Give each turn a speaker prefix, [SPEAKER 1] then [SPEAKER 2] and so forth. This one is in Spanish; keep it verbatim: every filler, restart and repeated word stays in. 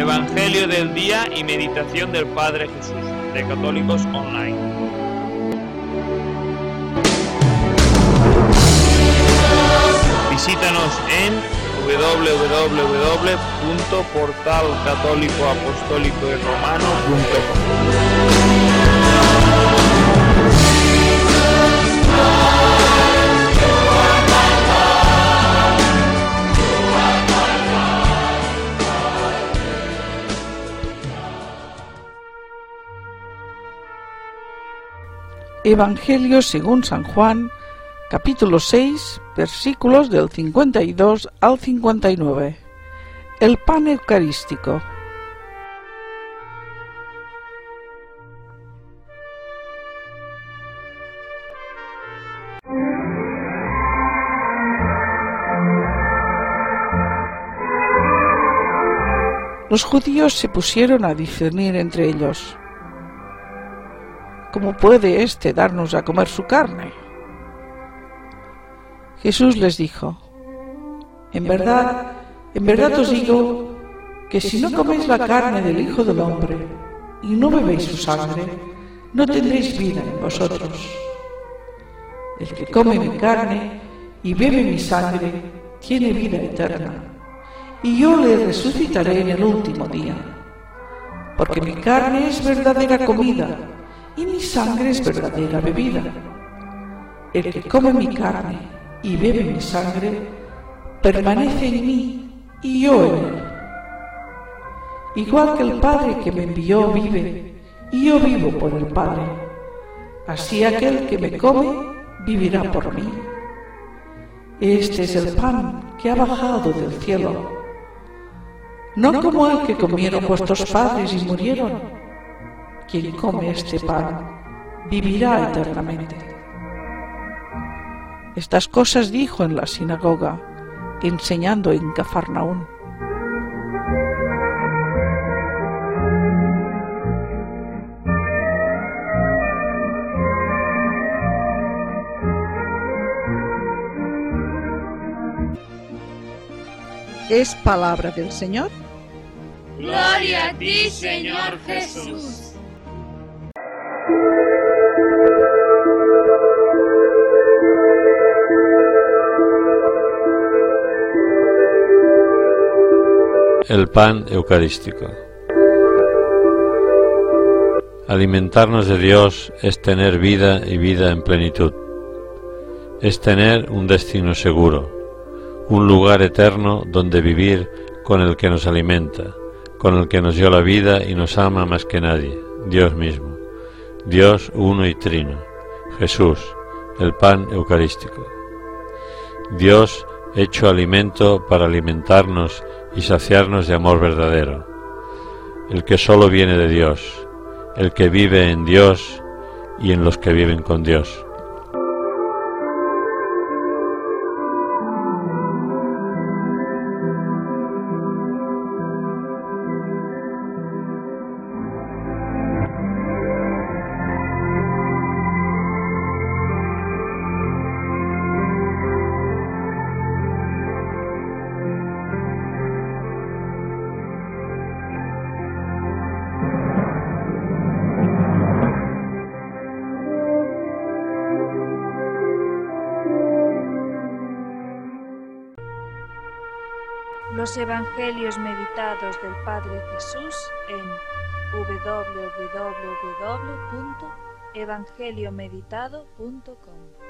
[SPEAKER 1] Evangelio del día y meditación del Padre Jesús, de Católicos Online. Visítanos en doble u doble u doble u punto portal católico apostólico y romano punto com.
[SPEAKER 2] Evangelio según San Juan, capítulo seis, versículos del cincuenta y dos al cincuenta y nueve. El pan eucarístico. Los judíos se pusieron a discernir entre ellos: ¿cómo puede éste darnos a comer su carne? Jesús les dijo: En verdad, en verdad os digo que si no coméis la carne del Hijo del Hombre y no bebéis su sangre, no tendréis vida en vosotros. El que come mi carne y bebe mi sangre tiene vida eterna, y yo le resucitaré en el último día. Porque mi carne es verdadera comida y mi sangre es verdadera bebida. El que come mi carne y bebe mi sangre permanece en mí y yo en él. Igual que el Padre que me envió vive y yo vivo por el Padre, así aquel que me come vivirá por mí. Este es el pan que ha bajado del cielo, no como el que comieron vuestros padres y murieron. Quien come este pan vivirá eternamente. Estas cosas dijo en la sinagoga, enseñando en Cafarnaún.
[SPEAKER 3] Es palabra del Señor.
[SPEAKER 4] Gloria a ti, Señor Jesús.
[SPEAKER 5] El pan eucarístico. Alimentarnos de Dios es tener vida y vida en plenitud. Es tener un destino seguro, un lugar eterno donde vivir con el que nos alimenta, con el que nos dio la vida y nos ama más que nadie, Dios mismo, Dios uno y trino, Jesús, el pan eucarístico. Dios hecho alimento para alimentarnos y saciarnos de amor verdadero, el que solo viene de Dios, el que vive en Dios y en los que viven con Dios.
[SPEAKER 6] Los Evangelios meditados del Padre Jesús en doble u doble u doble u punto evangelio meditado punto com.